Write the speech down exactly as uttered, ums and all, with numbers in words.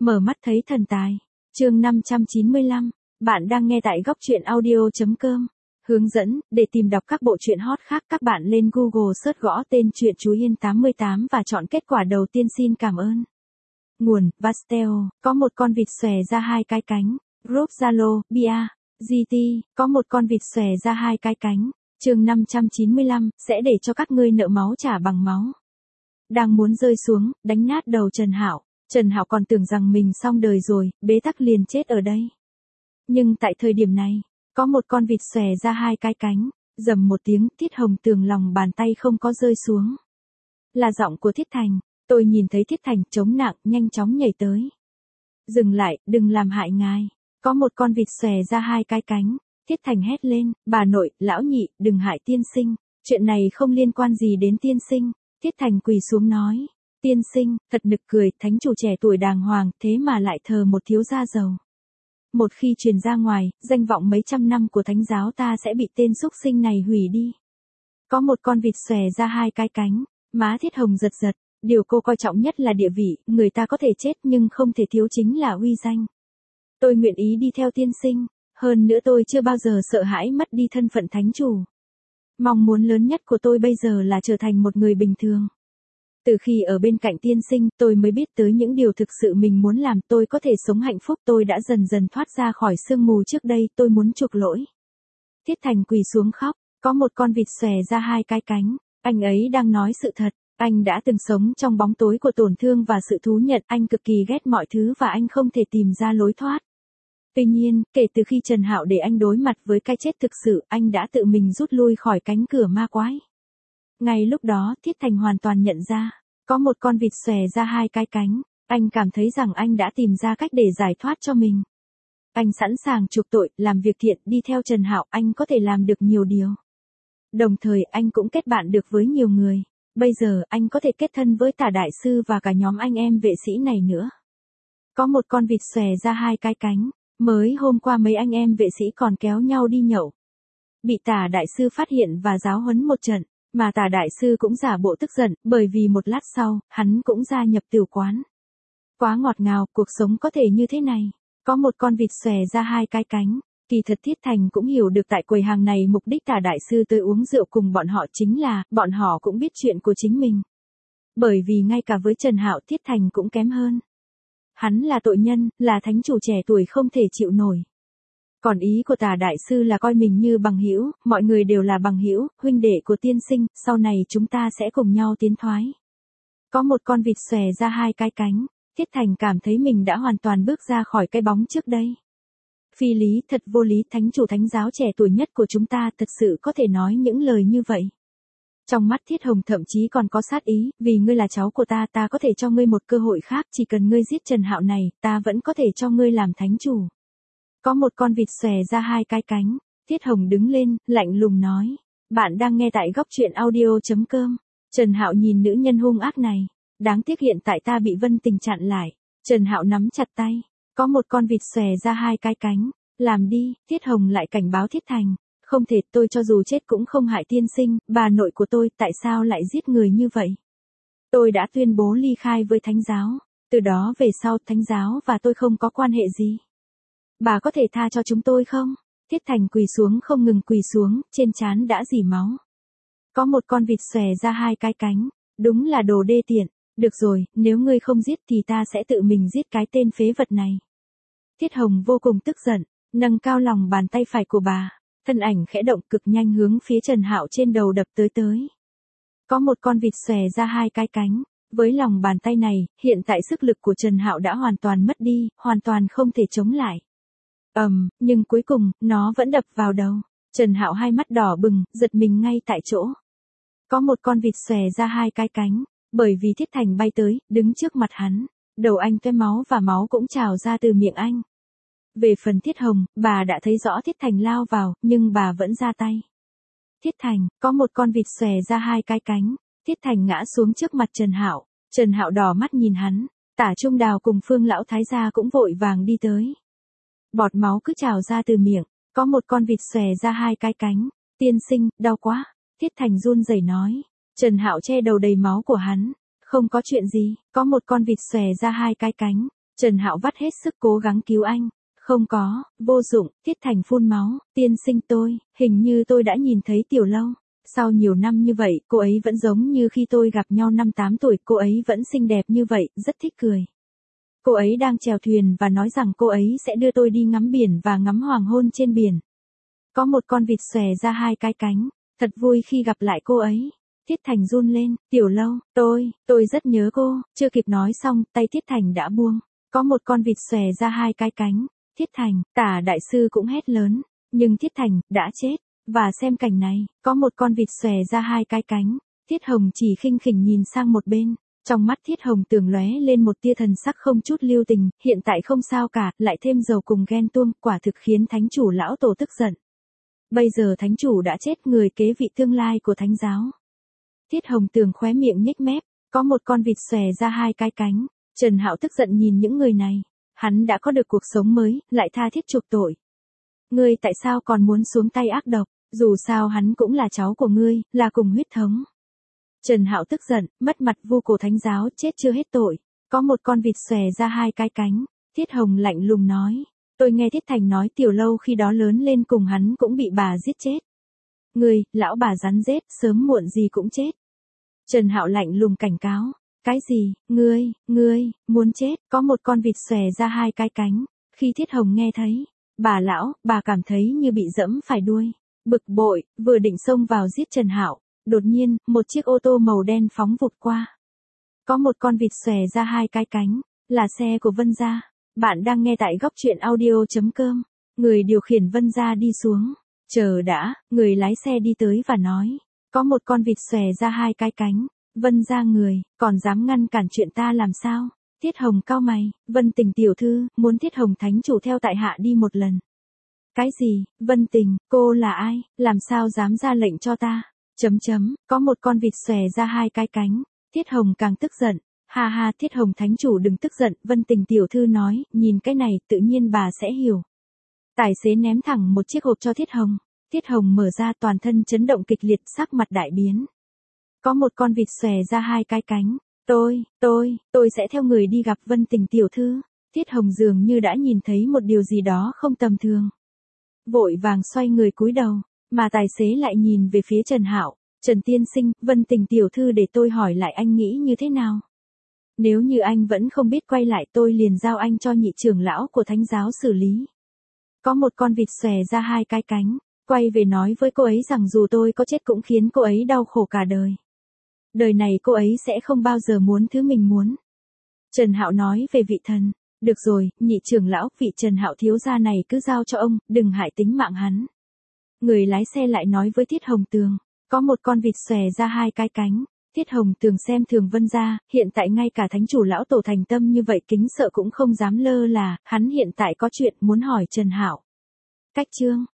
Mở mắt thấy thần tài. Chương năm trăm chín mươi lăm. Bạn đang nghe tại góc truyện audio chấm com. Hướng dẫn, để tìm đọc các bộ truyện hot khác các bạn lên Google search gõ tên truyện Chú Hiên tám mươi tám và chọn kết quả đầu tiên. Xin cảm ơn. Nguồn, Pastel, có một con vịt xòe ra hai cái cánh. Group Zalo, Bia, giê tê, có một con vịt xòe ra hai cái cánh. Chương năm trăm chín mươi lăm, sẽ để cho các ngươi nợ máu trả bằng máu. Đang muốn rơi xuống, đánh nát đầu Trần Hạo. Trần Hạo còn tưởng rằng mình xong đời rồi, bế tắc liền chết ở đây. Nhưng tại thời điểm này, có một con vịt xòe ra hai cái cánh, rầm một tiếng, Thiết Hồng Tường lòng bàn tay không có rơi xuống. Là giọng của Thiết Thành, tôi nhìn thấy Thiết Thành chống nặng, nhanh chóng nhảy tới. Dừng lại, đừng làm hại ngài. Có một con vịt xòe ra hai cái cánh, Thiết Thành hét lên, bà nội, lão nhị, đừng hại tiên sinh, chuyện này không liên quan gì đến tiên sinh. Thiết Thành quỳ xuống nói. Tiên sinh, thật nực cười, thánh chủ trẻ tuổi đàng hoàng, thế mà lại thờ một thiếu gia giàu. Một khi truyền ra ngoài, danh vọng mấy trăm năm của thánh giáo ta sẽ bị tên xúc sinh này hủy đi. Có một con vịt xòe ra hai cái cánh, má Thiết Hồng giật giật, điều cô coi trọng nhất là địa vị, người ta có thể chết nhưng không thể thiếu chính là uy danh. Tôi nguyện ý đi theo tiên sinh, hơn nữa tôi chưa bao giờ sợ hãi mất đi thân phận thánh chủ. Mong muốn lớn nhất của tôi bây giờ là trở thành một người bình thường. Từ khi ở bên cạnh tiên sinh, tôi mới biết tới những điều thực sự mình muốn làm, tôi có thể sống hạnh phúc, tôi đã dần dần thoát ra khỏi sương mù trước đây, tôi muốn chuộc lỗi. Thiết Thành quỳ xuống khóc, có một con vịt xòe ra hai cái cánh, anh ấy đang nói sự thật, anh đã từng sống trong bóng tối của tổn thương và sự thú nhận, anh cực kỳ ghét mọi thứ và anh không thể tìm ra lối thoát. Tuy nhiên, kể từ khi Trần Hạo để anh đối mặt với cái chết thực sự, anh đã tự mình rút lui khỏi cánh cửa ma quái. Ngay lúc đó, Thiết Thành hoàn toàn nhận ra, có một con vịt xòe ra hai cái cánh, anh cảm thấy rằng anh đã tìm ra cách để giải thoát cho mình. Anh sẵn sàng chuộc tội, làm việc thiện, đi theo Trần Hạo, anh có thể làm được nhiều điều. Đồng thời anh cũng kết bạn được với nhiều người, bây giờ anh có thể kết thân với Tả Đại Sư và cả nhóm anh em vệ sĩ này nữa. Có một con vịt xòe ra hai cái cánh, mới hôm qua mấy anh em vệ sĩ còn kéo nhau đi nhậu. Bị Tả Đại Sư phát hiện và giáo huấn một trận. Mà Tả Đại Sư cũng giả bộ tức giận, bởi vì một lát sau, hắn cũng gia nhập tiểu quán. Quá ngọt ngào, cuộc sống có thể như thế này. Có một con vịt xòe ra hai cái cánh, kỳ thật Thiết Thành cũng hiểu được tại quầy hàng này mục đích Tả Đại Sư tới uống rượu cùng bọn họ chính là, bọn họ cũng biết chuyện của chính mình. Bởi vì ngay cả với Trần Hạo Thiết Thành cũng kém hơn. Hắn là tội nhân, là thánh chủ trẻ tuổi không thể chịu nổi. Còn ý của Tả Đại Sư là coi mình như bằng hữu, mọi người đều là bằng hữu, huynh đệ của tiên sinh, sau này chúng ta sẽ cùng nhau tiến thoái. Có một con vịt xòe ra hai cái cánh, Thiết Thành cảm thấy mình đã hoàn toàn bước ra khỏi cái bóng trước đây. Phi lý, thật vô lý, thánh chủ thánh giáo trẻ tuổi nhất của chúng ta thật sự có thể nói những lời như vậy. Trong mắt Thiết Hồng thậm chí còn có sát ý, vì ngươi là cháu của ta, ta có thể cho ngươi một cơ hội khác, chỉ cần ngươi giết Trần Hạo này, ta vẫn có thể cho ngươi làm thánh chủ. Có một con vịt xòe ra hai cái cánh, Thiết Hồng đứng lên, lạnh lùng nói. Bạn đang nghe tại góc truyện audio chấm com. Trần Hạo nhìn nữ nhân hung ác này. Đáng tiếc hiện tại ta bị Vân Tình chặn lại. Trần Hạo nắm chặt tay. Có một con vịt xòe ra hai cái cánh. Làm đi, Thiết Hồng lại cảnh báo Thiết Thành. Không thể, tôi cho dù chết cũng không hại tiên sinh, bà nội của tôi tại sao lại giết người như vậy. Tôi đã tuyên bố ly khai với thánh giáo. Từ đó về sau thánh giáo và tôi không có quan hệ gì. Bà có thể tha cho chúng tôi không? Thiết Thành quỳ xuống không ngừng quỳ xuống, trên trán đã rỉ máu. Có một con vịt xòe ra hai cái cánh, đúng là đồ đê tiện. Được rồi, nếu ngươi không giết thì ta sẽ tự mình giết cái tên phế vật này. Thiết Hồng vô cùng tức giận, nâng cao lòng bàn tay phải của bà, thân ảnh khẽ động cực nhanh hướng phía Trần Hạo trên đầu đập tới tới. Có một con vịt xòe ra hai cái cánh, với lòng bàn tay này, hiện tại sức lực của Trần Hạo đã hoàn toàn mất đi, hoàn toàn không thể chống lại. Ầm, um, nhưng cuối cùng, nó vẫn đập vào đầu. Trần Hạo hai mắt đỏ bừng, giật mình ngay tại chỗ. Có một con vịt xòe ra hai cái cánh, bởi vì Thiết Thành bay tới, đứng trước mặt hắn. Đầu anh toe máu và máu cũng trào ra từ miệng anh. Về phần Thiết Hồng, bà đã thấy rõ Thiết Thành lao vào, nhưng bà vẫn ra tay. Thiết Thành, có một con vịt xòe ra hai cái cánh. Thiết Thành ngã xuống trước mặt Trần Hạo. Trần Hạo đỏ mắt nhìn hắn. Tả Trung Đào cùng Phương Lão Thái gia cũng vội vàng đi tới. Bọt máu cứ trào ra từ miệng, có một con vịt xòe ra hai cái cánh. Tiên sinh, đau quá. Thiết Thành run rẩy nói. Trần Hạo che đầu đầy máu của hắn. Không có chuyện gì, có một con vịt xòe ra hai cái cánh. Trần Hạo vắt hết sức cố gắng cứu anh. Không có, vô dụng, Tiết Thành phun máu, tiên sinh tôi, hình như tôi đã nhìn thấy Tiểu Lâu. Sau nhiều năm như vậy, cô ấy vẫn giống như khi tôi gặp nhau năm tám tuổi, cô ấy vẫn xinh đẹp như vậy, rất thích cười. Cô ấy đang chèo thuyền và nói rằng cô ấy sẽ đưa tôi đi ngắm biển và ngắm hoàng hôn trên biển. Có một con vịt xòe ra hai cái cánh, thật vui khi gặp lại cô ấy. Tiết Thành run lên, Tiểu Lâu, tôi, tôi rất nhớ cô, chưa kịp nói xong, tay Tiết Thành đã buông. Có một con vịt xòe ra hai cái cánh, Tiết Thành, Tả đại sư cũng hét lớn, nhưng Tiết Thành, đã chết. Và xem cảnh này, có một con vịt xòe ra hai cái cánh, Tiết Hồng chỉ khinh khỉnh nhìn sang một bên. Trong mắt Thiết Hồng Tường lóe lên một tia thần sắc không chút lưu tình, hiện tại không sao cả, lại thêm dầu cùng ghen tuông, quả thực khiến thánh chủ lão tổ tức giận. Bây giờ thánh chủ đã chết, người kế vị tương lai của thánh giáo. Thiết Hồng Tường khóe miệng nhếch mép, có một con vịt xòe ra hai cái cánh. Trần Hạo tức giận nhìn những người này, hắn đã có được cuộc sống mới, lại tha thiết chuộc tội. Ngươi tại sao còn muốn xuống tay ác độc, dù sao hắn cũng là cháu của ngươi, là cùng huyết thống. Trần Hạo tức giận, mất mặt vu cổ thánh giáo, chết chưa hết tội. Có một con vịt xòe ra hai cái cánh, Thiết Hồng lạnh lùng nói. Tôi nghe Thiết Thành nói Tiểu Lâu khi đó lớn lên cùng hắn cũng bị bà giết chết. Ngươi, lão bà rắn rết, sớm muộn gì cũng chết. Trần Hạo lạnh lùng cảnh cáo. Cái gì, ngươi, ngươi, muốn chết, có một con vịt xòe ra hai cái cánh. Khi Thiết Hồng nghe thấy, bà lão, bà cảm thấy như bị dẫm phải đuôi. Bực bội, vừa định xông vào giết Trần Hạo. Đột nhiên, một chiếc ô tô màu đen phóng vụt qua. Có một con vịt xòe ra hai cái cánh, là xe của Vân Gia. Bạn đang nghe tại góc truyện audio.com. Người điều khiển Vân Gia đi xuống. Chờ đã, người lái xe đi tới và nói. Có một con vịt xòe ra hai cái cánh. Vân Gia người, còn dám ngăn cản chuyện ta làm sao? Tiết Hồng cau mày, Vân Tình tiểu thư, muốn Tiết Hồng thánh chủ theo tại hạ đi một lần. Cái gì, Vân Tình, cô là ai, làm sao dám ra lệnh cho ta? Chấm chấm, có một con vịt xòe ra hai cái cánh. Tiết Hồng càng tức giận. Ha ha, Tiết Hồng thánh chủ đừng tức giận, Vân Tình tiểu thư nói, nhìn cái này, tự nhiên bà sẽ hiểu. Tài xế ném thẳng một chiếc hộp cho Tiết Hồng. Tiết Hồng mở ra, toàn thân chấn động kịch liệt, sắc mặt đại biến. Có một con vịt xòe ra hai cái cánh. Tôi, tôi, tôi sẽ theo người đi gặp Vân Tình tiểu thư. Tiết Hồng dường như đã nhìn thấy một điều gì đó không tầm thường. Vội vàng xoay người cúi đầu, mà tài xế lại nhìn về phía Trần Hạo. Trần tiên sinh, Vân Tình tiểu thư để tôi hỏi lại anh nghĩ như thế nào? Nếu như anh vẫn không biết quay lại, tôi liền giao anh cho nhị trưởng lão của thánh giáo xử lý. Có một con vịt xòe ra hai cái cánh, quay về nói với cô ấy rằng dù tôi có chết cũng khiến cô ấy đau khổ cả đời. Đời này cô ấy sẽ không bao giờ muốn thứ mình muốn. Trần Hạo nói về vị thần. Được rồi, nhị trưởng lão, vị Trần Hạo thiếu gia này cứ giao cho ông, đừng hại tính mạng hắn. Người lái xe lại nói với Thiết Hồng Tường. Có một con vịt xòe ra hai cái cánh. Thiết Hồng Tường xem thường Vân Gia, hiện tại ngay cả thánh chủ lão tổ thành tâm như vậy kính sợ cũng không dám lơ là, hắn hiện tại có chuyện muốn hỏi Trần Hạo. Cách chương